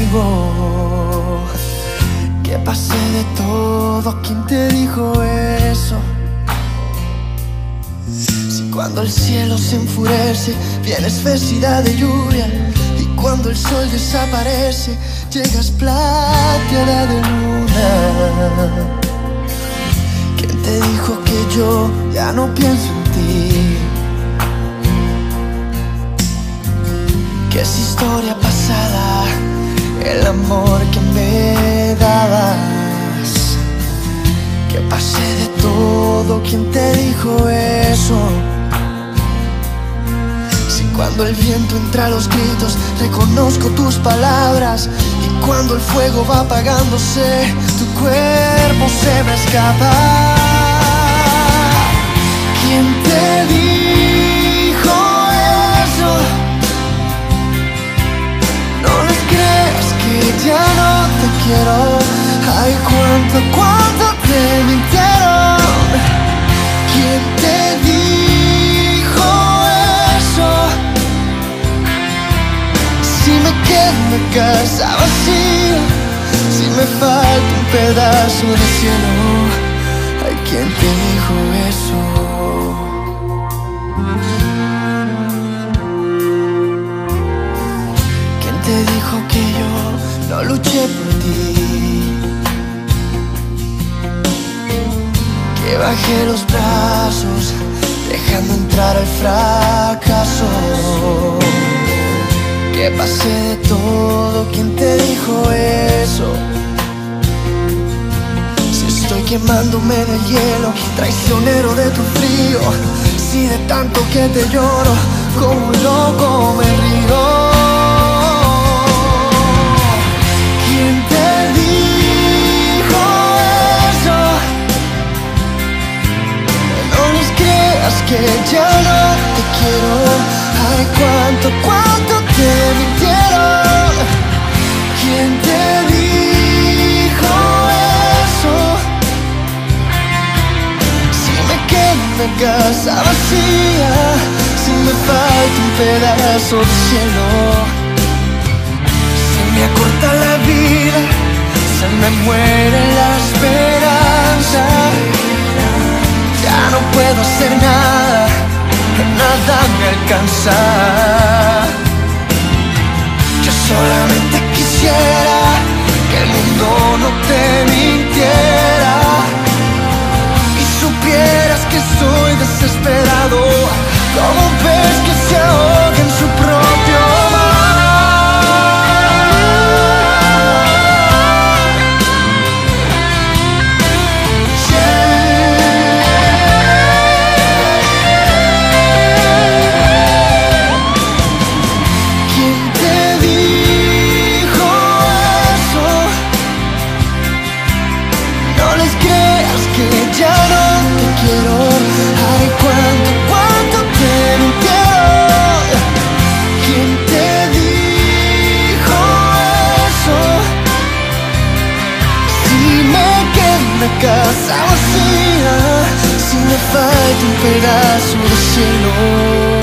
contigo. Que pasé de todo, ¿quién te dijo eso? Si cuando el cielo se enfurece, viene espesidad de lluvia, y cuando el sol desaparece, llegas plateada de luna. ¿Quién te dijo que yo ya no pienso en ti? Que es historia pasada el amor que me dabas. Que pasé de todo, ¿quién te dijo eso? Si cuando el viento entra a los gritos, reconozco tus palabras, y cuando el fuego va apagándose, tu cuerpo se me escapa. ¿Quién te dijo eso? No les creas que ya no te quiero. Ay, cuánto te mintieron. ¿Quién te dijo eso? Si me quedo en la casa vacía, si me falta un pedazo de cielo. Ay, ¿quién te dijo eso? ¿Quién te dijo que yo no luché por ti? Que bajé los brazos, dejando entrar el fracaso. Que pasé de todo, ¿quién te dijo eso? Si estoy quemándome en el hielo, traicionero de tu frío. Si de tanto que te lloro, como un loco me río. ¿Quién te dijo eso? No les creas que ya no te quiero. Ay, cuánto te mintieron. ¿Quién te dijo eso? Si me quedo en la casa vacía, si me falta un pedazo de cielo. Se me acorta la vida, se me muere la esperanza. Ya no puedo hacer nada, nada me alcanza. Yo solamente quisiera que el mundo no te mintiera y supieras que soy desesperado, como un pez que se ahoga en su propio mar. Ya no te quiero. Ay, cuánto te mintieron. ¿Quién te dijo eso? Si me quedo en la casa vacía, si me falta un pedazo de cielo.